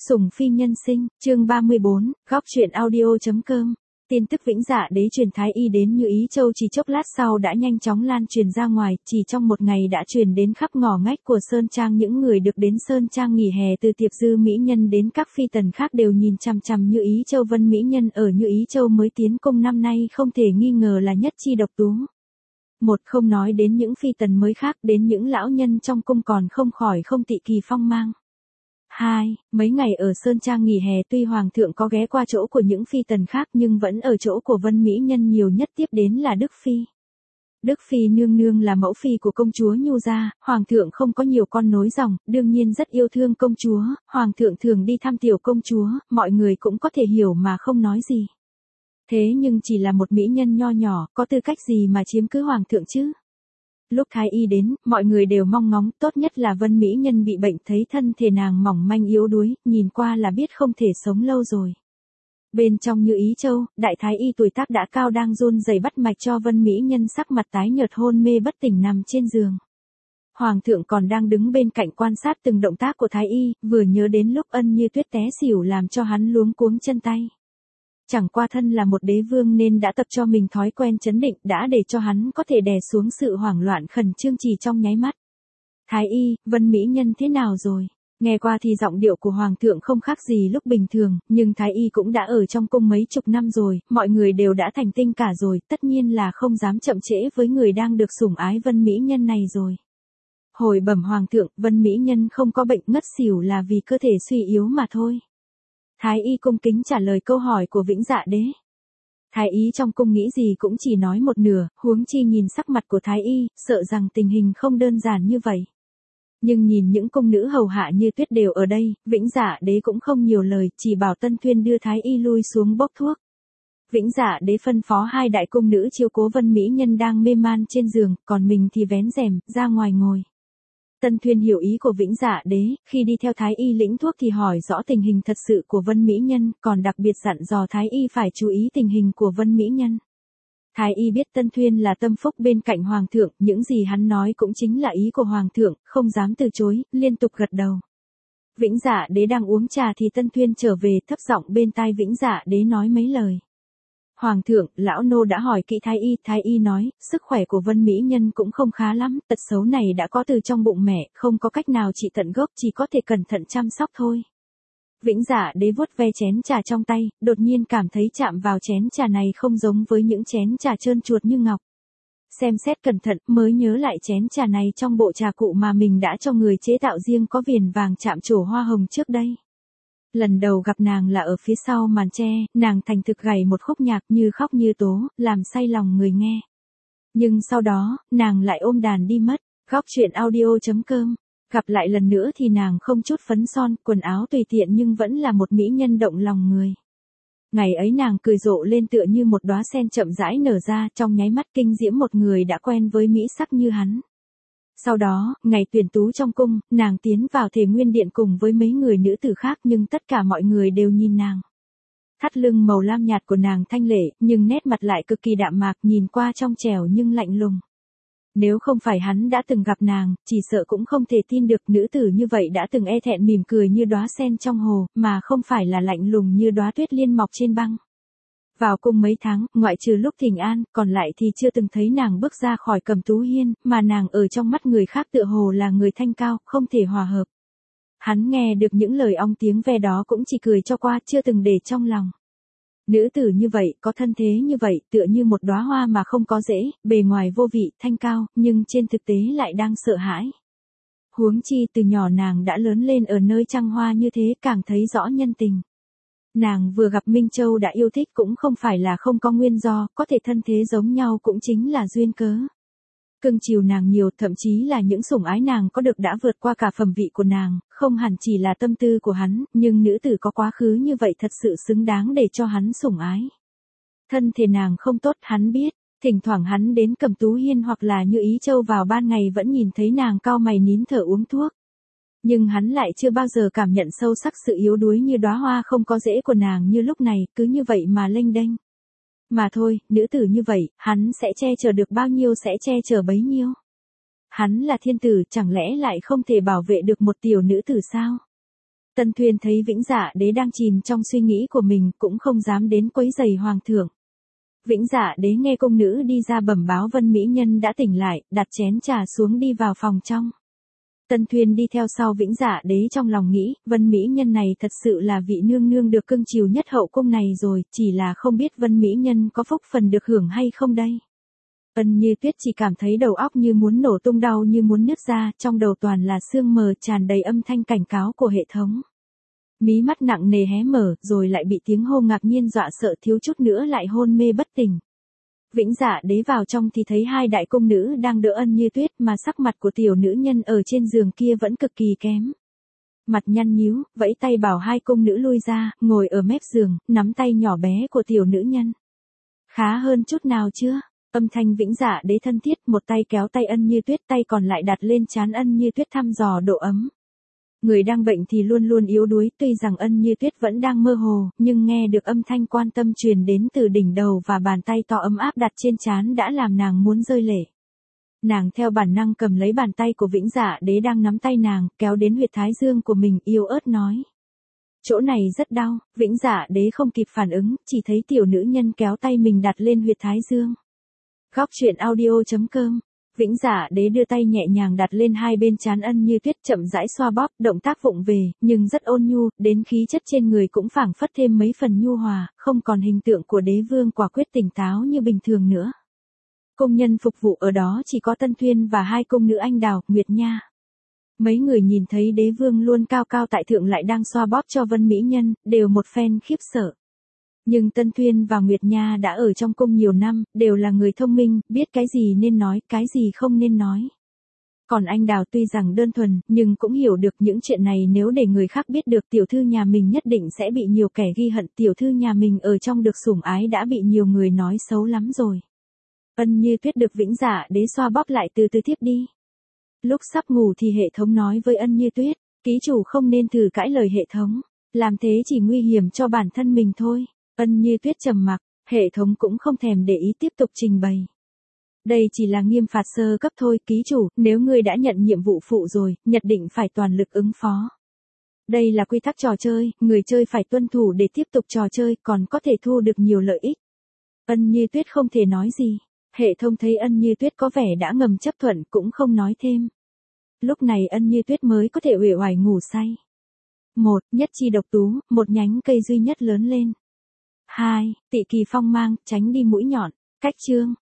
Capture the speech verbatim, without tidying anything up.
Sủng phi nhân sinh, chương ba mươi bốn, góc truyện audio.com. Tin tức Vĩnh Dạ Đế truyền Thái Y đến Như Ý Châu chỉ chốc lát sau đã nhanh chóng lan truyền ra ngoài, chỉ trong một ngày đã truyền đến khắp ngõ ngách của Sơn Trang. Những người được đến Sơn Trang nghỉ hè từ tiệp dư mỹ nhân đến các phi tần khác đều nhìn chằm chằm Như Ý Châu. Vân mỹ nhân ở Như Ý Châu mới tiến cung năm nay không thể nghi ngờ là nhất chi độc tú. Một, không nói đến những phi tần mới khác, đến những lão nhân trong cung còn không khỏi không tị kỳ phong mang. Hai, mấy ngày ở Sơn Trang nghỉ hè tuy Hoàng thượng có ghé qua chỗ của những phi tần khác nhưng vẫn ở chỗ của Vân mỹ nhân nhiều nhất, tiếp đến là Đức Phi. Đức Phi nương nương là mẫu phi của công chúa Nhu gia, Hoàng thượng không có nhiều con nối dòng, đương nhiên rất yêu thương công chúa, Hoàng thượng thường đi thăm tiểu công chúa, mọi người cũng có thể hiểu mà không nói gì. Thế nhưng chỉ là một mỹ nhân nho nhỏ, có tư cách gì mà chiếm cứ Hoàng thượng chứ? Lúc Thái Y đến, mọi người đều mong ngóng, tốt nhất là Vân mỹ nhân bị bệnh, thấy thân thể nàng mỏng manh yếu đuối, nhìn qua là biết không thể sống lâu rồi. Bên trong Như Ý Châu, đại Thái Y tuổi tác đã cao đang run rẩy bắt mạch cho Vân mỹ nhân, sắc mặt tái nhợt hôn mê bất tỉnh nằm trên giường. Hoàng thượng còn đang đứng bên cạnh quan sát từng động tác của Thái Y, vừa nhớ đến lúc Ân Như Tuyết té xỉu làm cho hắn luống cuống chân tay. Chẳng qua thân là một đế vương nên đã tập cho mình thói quen trấn định, đã để cho hắn có thể đè xuống sự hoảng loạn khẩn trương chỉ trong nháy mắt. Thái Y, Vân mỹ nhân thế nào rồi? Nghe qua thì giọng điệu của Hoàng thượng không khác gì lúc bình thường, nhưng Thái Y cũng đã ở trong cung mấy chục năm rồi, mọi người đều đã thành tinh cả rồi, tất nhiên là không dám chậm trễ với người đang được sủng ái Vân mỹ nhân này rồi. Hồi bẩm Hoàng thượng, Vân mỹ nhân không có bệnh, ngất xỉu là vì cơ thể suy yếu mà thôi. Thái Y cung kính trả lời câu hỏi của Vĩnh Dạ Đế. Thái Y trong cung nghĩ gì cũng chỉ nói một nửa, huống chi nhìn sắc mặt của Thái Y, sợ rằng tình hình không đơn giản như vậy. Nhưng nhìn những cung nữ hầu hạ Như Tuyết đều ở đây, Vĩnh Dạ Đế cũng không nhiều lời, chỉ bảo Tân Thuyên đưa Thái Y lui xuống bốc thuốc. Vĩnh Dạ Đế phân phó hai đại cung nữ chiếu cố Vân mỹ nhân đang mê man trên giường, còn mình thì vén rèm ra ngoài ngồi. Tân Thuyên hiểu ý của Vĩnh Dạ Đế, khi đi theo Thái Y lĩnh thuốc thì hỏi rõ tình hình thật sự của Vân mỹ nhân, còn đặc biệt dặn dò Thái Y phải chú ý tình hình của Vân mỹ nhân. Thái Y biết Tân Thuyên là tâm phúc bên cạnh Hoàng thượng, những gì hắn nói cũng chính là ý của Hoàng thượng, không dám từ chối, liên tục gật đầu. Vĩnh Dạ Đế đang uống trà thì Tân Thuyên trở về, thấp giọng bên tai Vĩnh Dạ Đế nói mấy lời. Hoàng thượng, lão nô đã hỏi kỹ Thái Y, Thái Y nói, sức khỏe của Vân mỹ nhân cũng không khá lắm, tật xấu này đã có từ trong bụng mẹ, không có cách nào trị tận gốc, chỉ có thể cẩn thận chăm sóc thôi. Vĩnh Dạ Đế vuốt ve chén trà trong tay, đột nhiên cảm thấy chạm vào chén trà này không giống với những chén trà trơn chuột như ngọc. Xem xét cẩn thận, mới nhớ lại chén trà này trong bộ trà cụ mà mình đã cho người chế tạo riêng có viền vàng chạm trổ hoa hồng trước đây. Lần đầu gặp nàng là ở phía sau màn tre, nàng thành thực gảy một khúc nhạc như khóc như tố, làm say lòng người nghe. Nhưng sau đó, nàng lại ôm đàn đi mất. Góc truyện audio.com. Gặp lại lần nữa thì nàng không chút phấn son, quần áo tùy tiện nhưng vẫn là một mỹ nhân động lòng người. Ngày ấy nàng cười rộ lên tựa như một đóa sen chậm rãi nở ra, trong nháy mắt kinh diễm một người đã quen với mỹ sắc như hắn. Sau đó, ngày tuyển tú trong cung, nàng tiến vào Thể Nguyên Điện cùng với mấy người nữ tử khác nhưng tất cả mọi người đều nhìn nàng. Thắt lưng màu lam nhạt của nàng thanh lệ, nhưng nét mặt lại cực kỳ đạm mạc, nhìn qua trong trẻo nhưng lạnh lùng. Nếu không phải hắn đã từng gặp nàng, chỉ sợ cũng không thể tin được nữ tử như vậy đã từng e thẹn mỉm cười như đóa sen trong hồ, mà không phải là lạnh lùng như đóa tuyết liên mọc trên băng. Vào cung mấy tháng, ngoại trừ lúc thỉnh an, còn lại thì chưa từng thấy nàng bước ra khỏi Cẩm Tú Hiên, mà nàng ở trong mắt người khác tựa hồ là người thanh cao, không thể hòa hợp. Hắn nghe được những lời ong tiếng ve đó cũng chỉ cười cho qua, chưa từng để trong lòng. Nữ tử như vậy, có thân thế như vậy, tựa như một đóa hoa mà không có rễ, bề ngoài vô vị, thanh cao, nhưng trên thực tế lại đang sợ hãi. Huống chi từ nhỏ nàng đã lớn lên ở nơi trăng hoa như thế, càng thấy rõ nhân tình. Nàng vừa gặp Minh Châu đã yêu thích cũng không phải là không có nguyên do, có thể thân thế giống nhau cũng chính là duyên cớ. Cưng chiều nàng nhiều, thậm chí là những sủng ái nàng có được đã vượt qua cả phẩm vị của nàng, không hẳn chỉ là tâm tư của hắn, nhưng nữ tử có quá khứ như vậy thật sự xứng đáng để cho hắn sủng ái. Thân thể nàng không tốt hắn biết, thỉnh thoảng hắn đến Cẩm Tú Hiên hoặc là Như Ý Châu vào ban ngày vẫn nhìn thấy nàng cau mày nín thở uống thuốc. Nhưng hắn lại chưa bao giờ cảm nhận sâu sắc sự yếu đuối như đóa hoa không có rễ của nàng như lúc này, cứ như vậy mà lênh đênh. Mà thôi, nữ tử như vậy, hắn sẽ che chở được bao nhiêu sẽ che chở bấy nhiêu. Hắn là thiên tử, chẳng lẽ lại không thể bảo vệ được một tiểu nữ tử sao? Tân Thuyên thấy Vĩnh Dạ Đế đang chìm trong suy nghĩ của mình cũng không dám đến quấy rầy hoàng thượng. Vĩnh Dạ Đế nghe cung nữ đi ra bẩm báo Vân Mỹ Nhân đã tỉnh lại, đặt chén trà xuống đi vào phòng trong. Tân Thuyên đi theo sau Vĩnh Dạ Đế trong lòng nghĩ, Vân Mỹ Nhân này thật sự là vị nương nương được cưng chiều nhất hậu cung này rồi, chỉ là không biết Vân Mỹ Nhân có phúc phần được hưởng hay không đây. Ân Như Tuyết chỉ cảm thấy đầu óc như muốn nổ tung, đau như muốn nứt ra, trong đầu toàn là sương mờ tràn đầy âm thanh cảnh cáo của hệ thống. Mí mắt nặng nề hé mở, rồi lại bị tiếng hô ngạc nhiên dọa sợ, thiếu chút nữa lại hôn mê bất tỉnh. Vĩnh Dạ Đế vào trong thì thấy hai đại cung nữ đang đỡ Ân Như Tuyết, mà sắc mặt của tiểu nữ nhân ở trên giường kia vẫn cực kỳ kém. Mặt nhăn nhíu, vẫy tay bảo hai cung nữ lui ra, ngồi ở mép giường, nắm tay nhỏ bé của tiểu nữ nhân. Khá hơn chút nào chưa? Âm thanh Vĩnh Dạ Đế thân thiết, một tay kéo tay Ân Như Tuyết, tay còn lại đặt lên trán Ân Như Tuyết thăm dò độ ấm. Người đang bệnh thì luôn luôn yếu đuối, tuy rằng Ân Như Tuyết vẫn đang mơ hồ, nhưng nghe được âm thanh quan tâm truyền đến từ đỉnh đầu và bàn tay to ấm áp đặt trên trán đã làm nàng muốn rơi lệ. Nàng theo bản năng cầm lấy bàn tay của Vĩnh Dạ Đế đang nắm tay nàng, kéo đến huyệt thái dương của mình, yếu ớt nói. Chỗ này rất đau. Vĩnh Dạ Đế không kịp phản ứng, chỉ thấy tiểu nữ nhân kéo tay mình đặt lên huyệt thái dương. Góc truyện audio chấm com. Vĩnh Dạ Đế đưa tay nhẹ nhàng đặt lên hai bên trán Ân Như Tuyết, chậm rãi xoa bóp, động tác vụng về, nhưng rất ôn nhu, đến khí chất trên người cũng phảng phất thêm mấy phần nhu hòa, không còn hình tượng của đế vương quả quyết tỉnh táo như bình thường nữa. Công nhân phục vụ ở đó chỉ có Tân Thuyên và hai cung nữ Anh Đào, Nguyệt Nha. Mấy người nhìn thấy đế vương luôn cao cao tại thượng lại đang xoa bóp cho Vân Mỹ Nhân, đều một phen khiếp sợ. Nhưng Tân Thuyên và Nguyệt Nha đã ở trong cung nhiều năm, đều là người thông minh, biết cái gì nên nói, cái gì không nên nói. Còn Anh Đào tuy rằng đơn thuần, nhưng cũng hiểu được những chuyện này nếu để người khác biết được tiểu thư nhà mình nhất định sẽ bị nhiều kẻ ghi hận, tiểu thư nhà mình ở trong được sủng ái đã bị nhiều người nói xấu lắm rồi. Ân Như Tuyết được Vĩnh Dạ Đế xoa bóp lại từ từ thiếp đi. Lúc sắp ngủ thì hệ thống nói với Ân Như Tuyết, ký chủ không nên thử cãi lời hệ thống, làm thế chỉ nguy hiểm cho bản thân mình thôi. Ân Như Tuyết trầm mặc, hệ thống cũng không thèm để ý tiếp tục trình bày. Đây chỉ là nghiêm phạt sơ cấp thôi, ký chủ, nếu ngươi đã nhận nhiệm vụ phụ rồi, nhất định phải toàn lực ứng phó. Đây là quy tắc trò chơi, người chơi phải tuân thủ để tiếp tục trò chơi, còn có thể thu được nhiều lợi ích. Ân Như Tuyết không thể nói gì. Hệ thống thấy Ân Như Tuyết có vẻ đã ngầm chấp thuận cũng không nói thêm. Lúc này Ân Như Tuyết mới có thể uể oải ngủ say. Một, nhất chi độc tú, một nhánh cây duy nhất lớn lên. Hai, tị kỳ phong mang, tránh đi mũi nhọn. Cách chương.